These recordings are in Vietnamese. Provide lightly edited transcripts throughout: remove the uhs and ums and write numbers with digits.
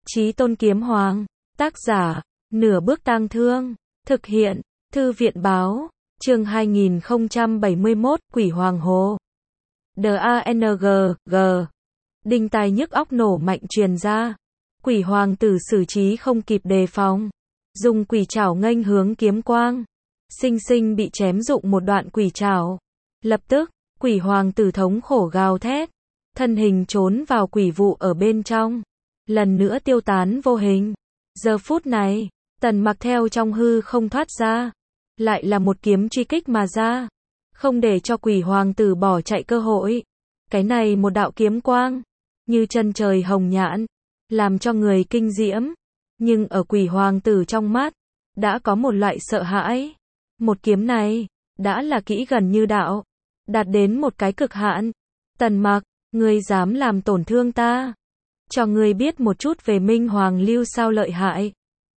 Chí Tôn Kiếm Hoàng. Tác giả, Nửa Bước Tang Thương. Thực hiện, Thư viện Báo. Chương 2071, Quỷ Hoàng Hồ. DANG, G. Đinh tai nhức óc nổ mạnh truyền ra. Quỷ hoàng tử xử trí không kịp đề phòng. Dùng quỷ trảo nghênh hướng kiếm quang. Sinh sinh bị chém dụng một đoạn quỷ trảo. Lập tức, quỷ hoàng tử thống khổ gào thét. Thân hình trốn vào quỷ vụ ở bên trong. Lần nữa tiêu tán vô hình. Giờ phút này, Tần Mặc theo trong hư không thoát ra. Lại là một kiếm truy kích mà ra. Không để cho quỷ hoàng tử bỏ chạy cơ hội. Cái này một đạo kiếm quang. Như chân trời hồng nhãn. Làm cho người kinh diễm. Nhưng ở quỷ hoàng tử trong mắt. Đã có một loại sợ hãi. Một kiếm này. Đã là kỹ gần như đạo. Đạt đến một cái cực hạn. Tần Mặc, ngươi dám làm tổn thương ta. Cho ngươi biết một chút về Minh Hoàng Lưu sao lợi hại.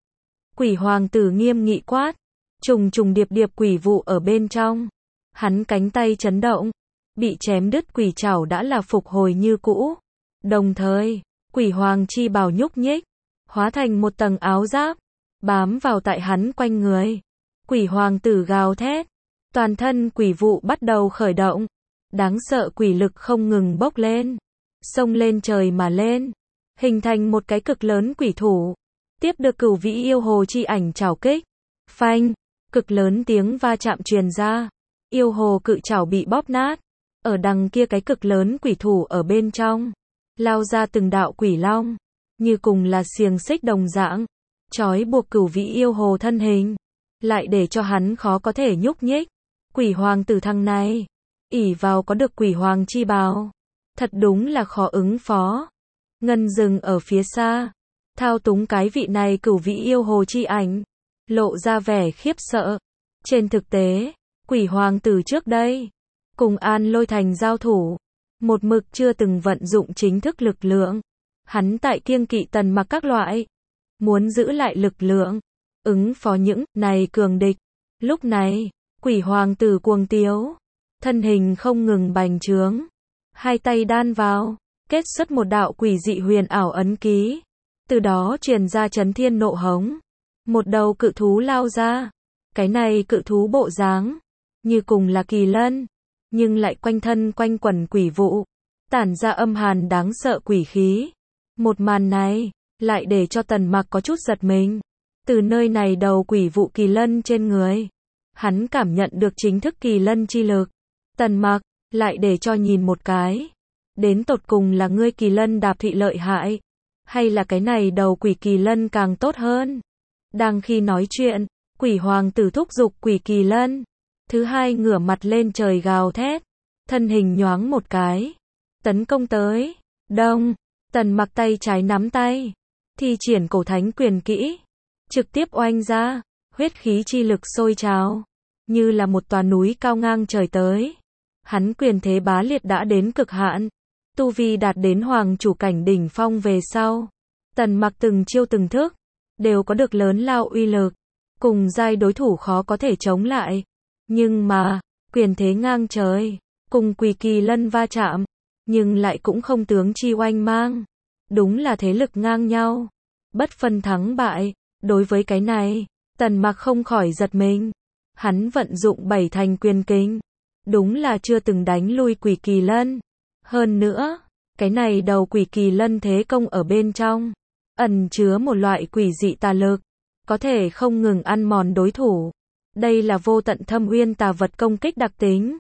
Quỷ hoàng tử nghiêm nghị quát. Trùng trùng điệp điệp quỷ vụ ở bên trong. Hắn cánh tay chấn động. Bị chém đứt quỷ trảo đã là phục hồi như cũ. Đồng thời, quỷ hoàng chi bào nhúc nhích. Hóa thành một tầng áo giáp. Bám vào tại hắn quanh người. Quỷ hoàng tử gào thét. Toàn thân quỷ vụ bắt đầu khởi động. Đáng sợ quỷ lực không ngừng bốc lên. Xông lên trời mà lên. Hình thành một cái cực lớn quỷ thủ. Tiếp được Cửu Vĩ Yêu Hồ chi ảnh trảo kích. Phanh. Cực lớn tiếng va chạm truyền ra. Yêu hồ cự trảo bị bóp nát. Ở đằng kia cái cực lớn quỷ thủ ở bên trong. Lao ra từng đạo quỷ long. Như cùng là xiềng xích đồng dạng. Trói buộc Cửu Vĩ Yêu Hồ thân hình. Lại để cho hắn khó có thể nhúc nhích. Quỷ hoàng tử thằng này. Ỷ vào có được quỷ hoàng chi bào. Thật đúng là khó ứng phó. Ngân dừng ở phía xa. Thao túng cái vị này Cửu Vĩ Yêu Hồ chi ảnh. Lộ ra vẻ khiếp sợ. Trên thực tế, quỷ hoàng tử trước đây. Cùng An Lôi Thành giao thủ. Một mực chưa từng vận dụng chính thức lực lượng. Hắn tại kiêng kỵ Tần Mặc các loại. Muốn giữ lại lực lượng. Ứng phó những này cường địch. Lúc này, quỷ hoàng tử cuồng tiếu. Thân hình không ngừng bành trướng. Hai tay đan vào. Kết xuất một đạo quỷ dị huyền ảo ấn ký. Từ đó truyền ra chấn thiên nộ hống. Một đầu cự thú lao ra. Cái này cự thú bộ dáng. Như cùng là kỳ lân. Nhưng lại quanh thân quanh quẩn quỷ vụ. Tản ra âm hàn đáng sợ quỷ khí. Một màn này. Lại để cho Tần Mặc có chút giật mình. Từ nơi này đầu quỷ vụ kỳ lân trên người. Hắn cảm nhận được chính thức kỳ lân chi lực. Tần Mặc. Lại để cho nhìn một cái. Đến tột cùng là ngươi kỳ lân đạp thị lợi hại. Hay là cái này đầu quỷ kỳ lân càng tốt hơn. Đang khi nói chuyện, quỷ hoàng tử thúc giục quỷ kỳ lân. Thứ hai ngửa mặt lên trời gào thét. Thân hình nhoáng một cái. Tấn công tới. Đông. Tần Mặc tay trái nắm tay. Thi triển cổ thánh quyền kỹ. Trực tiếp oanh ra. Huyết khí chi lực sôi trào. Như là một tòa núi cao ngang trời tới. Hắn quyền thế bá liệt đã đến cực hạn. Tu vi đạt đến hoàng chủ cảnh đỉnh phong về sau. Tần Mặc từng chiêu từng thức. Đều có được lớn lao uy lực. Cùng giai đối thủ khó có thể chống lại. Nhưng mà, quyền thế ngang trời. Cùng quỷ kỳ lân va chạm. Nhưng lại cũng không tướng chi oanh mang. Đúng là thế lực ngang nhau. Bất phân thắng bại. Đối với cái này, Tần Mặc không khỏi giật mình. Hắn vận dụng 7 thành quyền kinh. Đúng là chưa từng đánh lui quỷ kỳ lân. Hơn nữa, cái này đầu quỷ kỳ lân thế công ở bên trong. Ẩn chứa một loại quỷ dị tà lực. Có thể không ngừng ăn mòn đối thủ. Đây là vô tận thâm uyên tà vật công kích đặc tính.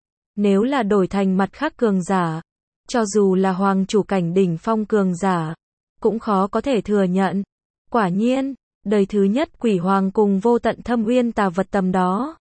Nếu là đổi thành mặt khác cường giả. Cho dù là hoàng chủ cảnh đỉnh phong cường giả. Cũng khó có thể thừa nhận. Quả nhiên, đời thứ nhất quỷ hoàng cùng vô tận thâm uyên tà vật tầm đó.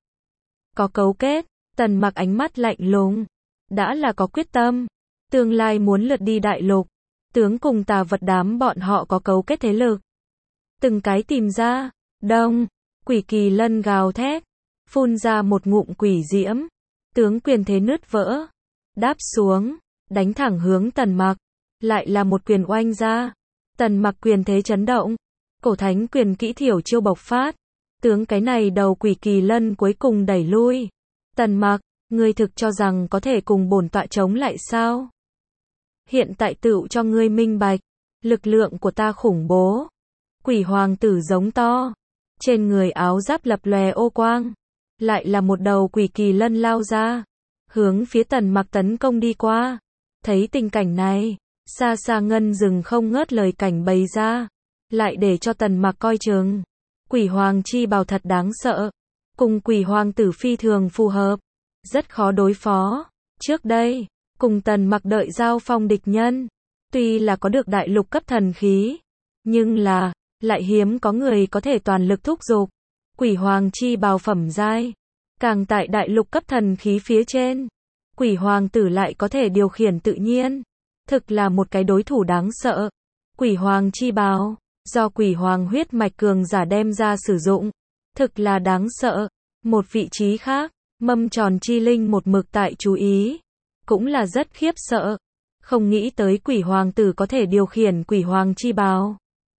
Có cấu kết, Tần Mặc ánh mắt lạnh lùng. Đã là có quyết tâm. Tương lai muốn lượt đi đại lục. Tướng cùng tà vật đám bọn họ có cấu kết thế lực. Từng cái tìm ra. Đông. Quỷ kỳ lân gào thét. Phun ra một ngụm quỷ diễm. Tướng quyền thế nứt vỡ. Đáp xuống. Đánh thẳng hướng Tần Mặc. Lại là một quyền oanh ra. Tần Mặc quyền thế chấn động. Cổ thánh quyền kỹ thiểu chiêu bộc phát. Tướng cái này đầu quỷ kỳ lân cuối cùng đẩy lui. Tần Mặc, ngươi thực cho rằng có thể cùng bổn tọa chống lại sao? Hiện tại tựu cho ngươi minh bạch. Lực lượng của ta khủng bố. Quỷ hoàng tử giống to. Trên người áo giáp lập lòe ô quang. Lại là một đầu quỷ kỳ lân lao ra. Hướng phía Tần Mặc tấn công đi qua. Thấy tình cảnh này, xa xa ngân rừng không ngớt lời cảnh bày ra. Lại để cho Tần Mặc coi chừng. Quỷ hoàng chi bào thật đáng sợ. Cùng quỷ hoàng tử phi thường phù hợp. Rất khó đối phó. Trước đây, cùng Tần Mặc đợi giao phong địch nhân. Tuy là có được đại lục cấp thần khí. Nhưng là, lại hiếm có người có thể toàn lực thúc giục. Quỷ hoàng chi bào phẩm giai. Càng tại đại lục cấp thần khí phía trên. Quỷ hoàng tử lại có thể điều khiển tự nhiên. Thực là một cái đối thủ đáng sợ. Quỷ hoàng chi bào. Do quỷ hoàng huyết mạch cường giả đem ra sử dụng. Thực là đáng sợ. Một vị trí khác. Mâm tròn chi linh một mực tại chú ý. Cũng là rất khiếp sợ. Không nghĩ tới quỷ hoàng tử có thể điều khiển quỷ hoàng chi bào.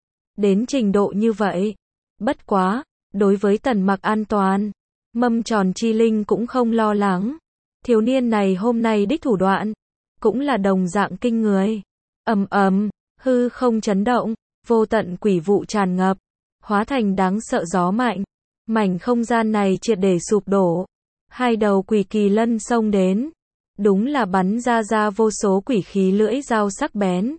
Đến trình độ như vậy. Bất quá, đối với Tần Mặc an toàn. Mâm tròn chi linh cũng không lo lắng. Thiếu niên này hôm nay đích thủ đoạn. Cũng là đồng dạng kinh người. Ầm ầm, hư không chấn động. Vô tận quỷ vụ tràn ngập. Hóa thành đáng sợ gió mạnh. Mảnh không gian này triệt để sụp đổ. Hai đầu quỷ kỳ lân xông đến. Đúng là bắn ra vô số quỷ khí lưỡi dao sắc bén.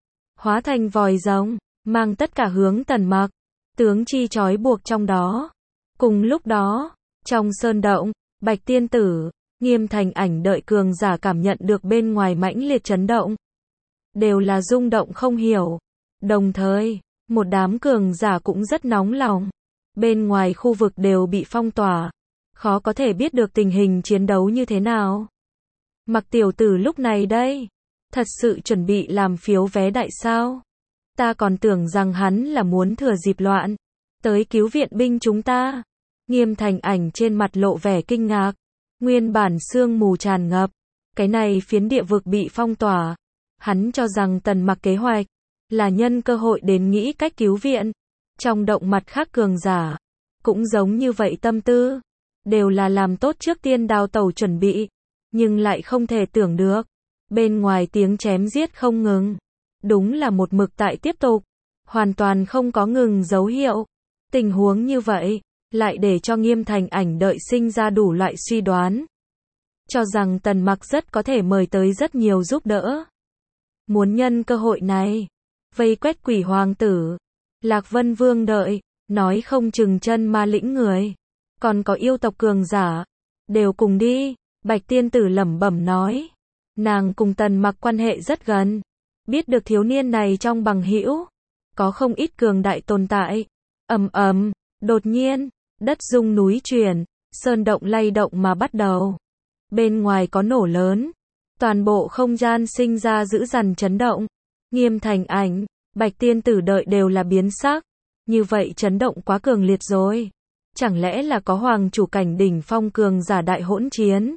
Hóa thành vòi rồng, mang tất cả hướng Tần Mặc. Tướng chi trói buộc trong đó. Cùng lúc đó, trong sơn động, Bạch Tiên Tử, Nghiêm Thành Ảnh đợi cường giả cảm nhận được bên ngoài mãnh liệt chấn động. Đều là rung động không hiểu. Đồng thời, một đám cường giả cũng rất nóng lòng. Bên ngoài khu vực đều bị phong tỏa. Khó có thể biết được tình hình chiến đấu như thế nào. Mặc tiểu tử lúc này đây. Thật sự chuẩn bị làm phiếu vé đại sao? Ta còn tưởng rằng hắn là muốn thừa dịp loạn. Tới cứu viện binh chúng ta. Nghiêm Thành Ảnh trên mặt lộ vẻ kinh ngạc. Nguyên bản sương mù tràn ngập. Cái này phiến địa vực bị phong tỏa. Hắn cho rằng Tần Mặc kế hoạch. Là nhân cơ hội đến nghĩ cách cứu viện. Trong động mặt khác cường giả. Cũng giống như vậy tâm tư. Đều là làm tốt trước tiên đào tẩu chuẩn bị. Nhưng lại không thể tưởng được. Bên ngoài tiếng chém giết không ngừng. Đúng là một mực tại tiếp tục. Hoàn toàn không có ngừng dấu hiệu. Tình huống như vậy. Lại để cho Nghiêm Thành Ảnh đợi sinh ra đủ loại suy đoán. Cho rằng Tần Mặc rất có thể mời tới rất nhiều giúp đỡ. Muốn nhân cơ hội này. Vây quét quỷ hoàng tử. Lạc Vân Vương đợi. Nói không chừng chân ma lĩnh người. Còn có yêu tộc cường giả. Đều cùng đi. Bạch Tiên Tử lẩm bẩm nói. Nàng cùng Tần Mặc quan hệ rất gần. Biết được thiếu niên này trong bằng hữu. Có không ít cường đại tồn tại. Ầm ầm, đột nhiên, đất rung núi chuyển. Sơn động lay động mà bắt đầu. Bên ngoài có nổ lớn. Toàn bộ không gian sinh ra dữ dằn chấn động. Nghiêm Thành Ảnh, Bạch Tiên Tử đợi đều là biến sắc. Như vậy chấn động quá cường liệt rồi. Chẳng lẽ là có hoàng chủ cảnh đỉnh phong cường giả đại hỗn chiến?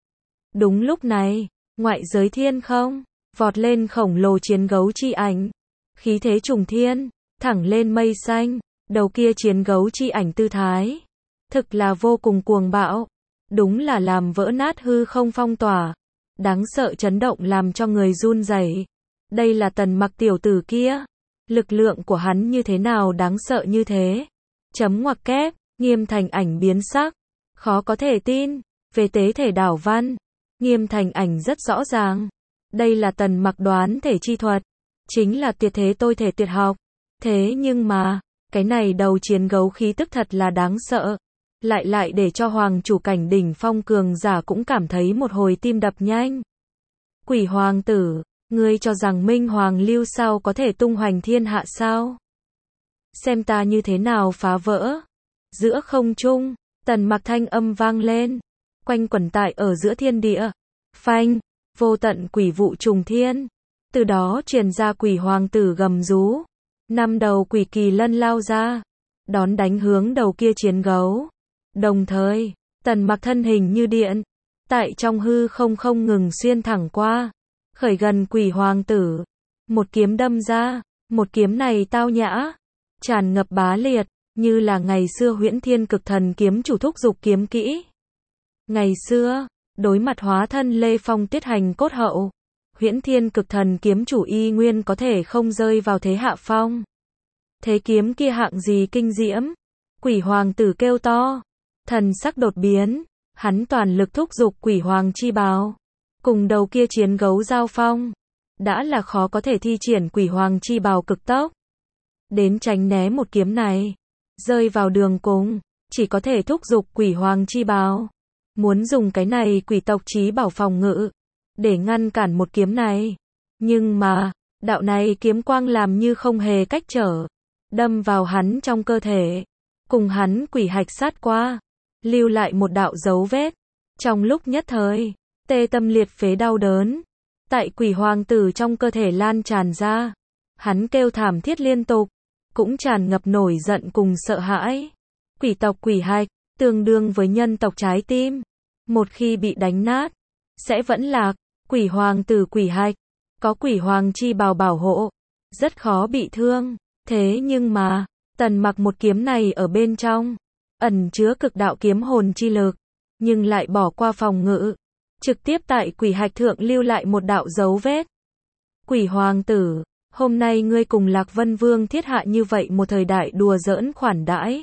Đúng lúc này, ngoại giới thiên không, vọt lên khổng lồ chiến gấu chi ảnh. Khí thế trùng thiên, thẳng lên mây xanh, đầu kia chiến gấu chi ảnh tư thái. Thực là vô cùng cuồng bạo. Đúng là làm vỡ nát hư không phong tỏa. Đáng sợ chấn động làm cho người run rẩy. Đây là Tần Mặc tiểu tử kia. Lực lượng của hắn như thế nào đáng sợ như thế? Chấm ngoặc kép, Nghiêm Thành Ảnh biến sắc. Khó có thể tin. Về tế thể đảo văn. Nghiêm Thành Ảnh rất rõ ràng. Đây là Tần Mặc đoán thể chi thuật. Chính là tuyệt thế tôi thể tuyệt học. Thế nhưng mà, cái này đầu chiến gấu khí tức thật là đáng sợ. Lại để cho hoàng chủ cảnh đỉnh phong cường giả cũng cảm thấy một hồi tim đập nhanh. Quỷ hoàng tử, ngươi cho rằng Minh Hoàng Lưu sao có thể tung hoành thiên hạ sao? Xem ta như thế nào phá vỡ. Giữa không trung, Tần Mặc thanh âm vang lên. Quanh quẩn tại ở giữa thiên địa. Phanh, vô tận quỷ vụ trùng thiên. Từ đó truyền ra quỷ hoàng tử gầm rú. 5 đầu quỷ kỳ lân lao ra. Đón đánh hướng đầu kia chiến gấu. Đồng thời, Tần Mặc thân hình như điện. Tại trong hư không không ngừng xuyên thẳng qua. Khởi gần quỷ hoàng tử. Một kiếm đâm ra. Một kiếm này tao nhã. Tràn ngập bá liệt. Như là ngày xưa Huyễn Thiên Cực Thần kiếm chủ thúc dục kiếm kỹ. Ngày xưa, đối mặt hóa thân Lê Phong Tiết Hành cốt hậu. Huyễn Thiên Cực Thần kiếm chủ y nguyên có thể không rơi vào thế hạ phong. Thế kiếm kia hạng gì kinh diễm? Quỷ hoàng tử kêu to. Thần sắc đột biến, hắn toàn lực thúc giục quỷ hoàng chi bào. Cùng đầu kia chiến gấu giao phong. Đã là khó có thể thi triển quỷ hoàng chi bào cực tốc. Đến tránh né một kiếm này. Rơi vào đường cùng, chỉ có thể thúc giục quỷ hoàng chi bào. Muốn dùng cái này quỷ tộc chí bảo phòng ngự. Để ngăn cản một kiếm này. Nhưng mà, đạo này kiếm quang làm như không hề cách trở. Đâm vào hắn trong cơ thể. Cùng hắn quỷ hạch sát qua. Lưu lại một đạo dấu vết. Trong lúc nhất thời, tê tâm liệt phế đau đớn. Tại quỷ hoàng tử trong cơ thể lan tràn ra. Hắn kêu thảm thiết liên tục. Cũng tràn ngập nổi giận cùng sợ hãi. Quỷ tộc quỷ hạch, tương đương với nhân tộc trái tim. Một khi bị đánh nát, sẽ vẫn lạc. Quỷ hoàng tử quỷ hạch, có quỷ hoàng chi bào bảo hộ. Rất khó bị thương. Thế nhưng mà, Tần Mặc một kiếm này ở bên trong, ẩn chứa cực đạo kiếm hồn chi lực, nhưng lại bỏ qua phòng ngự. Trực tiếp tại quỷ hạch thượng lưu lại một đạo dấu vết. Quỷ hoàng tử, hôm nay ngươi cùng Lạc Vân Vương thiết hạ như vậy một thời đại đùa giỡn khoản đãi.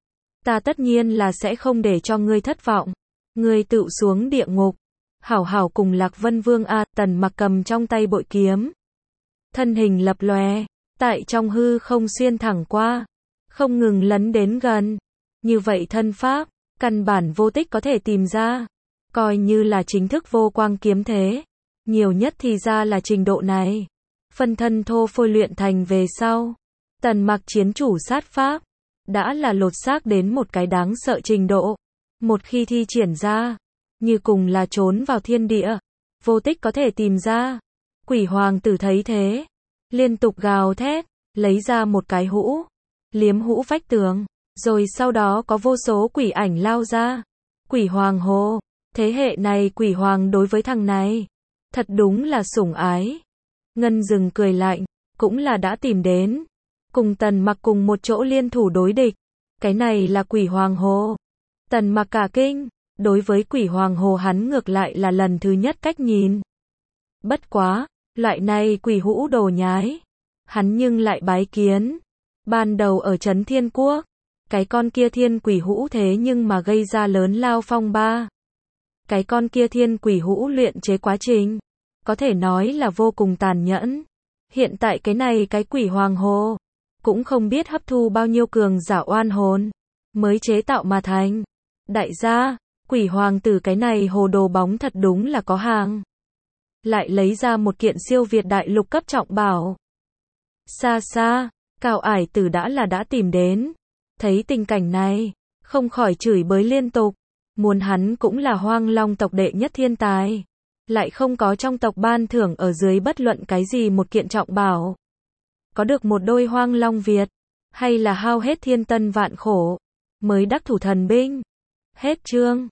Ta tất nhiên là sẽ không để cho ngươi thất vọng. Ngươi tự xuống địa ngục. Hảo hảo cùng Lạc Vân Vương a. Tần Mặc cầm trong tay bội kiếm. Thân hình lập lòe, tại trong hư không xuyên thẳng qua. Không ngừng lấn đến gần. Như vậy thân pháp, căn bản vô tích có thể tìm ra. Coi như là chính thức vô quang kiếm thế. Nhiều nhất thì ra là trình độ này. Phân thân thô phôi luyện thành về sau. Tần Mặc chiến chủ sát pháp. Đã là lột xác đến một cái đáng sợ trình độ. Một khi thi triển ra, như cùng là trốn vào thiên địa. Vô tích có thể tìm ra. Quỷ hoàng tử thấy thế. Liên tục gào thét. Lấy ra một cái hũ. Liếm hũ vách tường. Rồi sau đó có vô số quỷ ảnh lao ra. Quỷ hoàng hô. Thế hệ này quỷ hoàng đối với thằng này. Thật đúng là sủng ái. Ngân Dừng cười lạnh. Cũng là đã tìm đến. Cùng Tần Mặc cùng một chỗ liên thủ đối địch. Cái này là quỷ hoàng hồ. Tần Mặc cả kinh. Đối với quỷ hoàng hồ hắn ngược lại là lần thứ nhất cách nhìn. Bất quá, loại này quỷ hũ đồ nhái. Hắn nhưng lại bái kiến. Ban đầu ở Trấn Thiên Quốc. Cái con kia thiên quỷ hũ thế nhưng mà gây ra lớn lao phong ba. Cái con kia thiên quỷ hũ luyện chế quá trình. Có thể nói là vô cùng tàn nhẫn. Hiện tại cái này cái quỷ hoàng hồ. Cũng không biết hấp thu bao nhiêu cường giả oan hồn. Mới chế tạo mà thành. Đại gia, quỷ hoàng tử cái này hồ đồ bóng thật đúng là có hàng. Lại lấy ra một kiện siêu việt đại lục cấp trọng bảo. Xa xa, Cao Ải Tử đã tìm đến. Thấy tình cảnh này, không khỏi chửi bới liên tục. Muốn hắn cũng là Hoang Long tộc đệ nhất thiên tài. Lại không có trong tộc ban thưởng ở dưới bất luận cái gì một kiện trọng bảo. Có được một đôi Hoang Long Việt. Hay là hao hết thiên tân vạn khổ. Mới đắc thủ thần binh. Hết chương.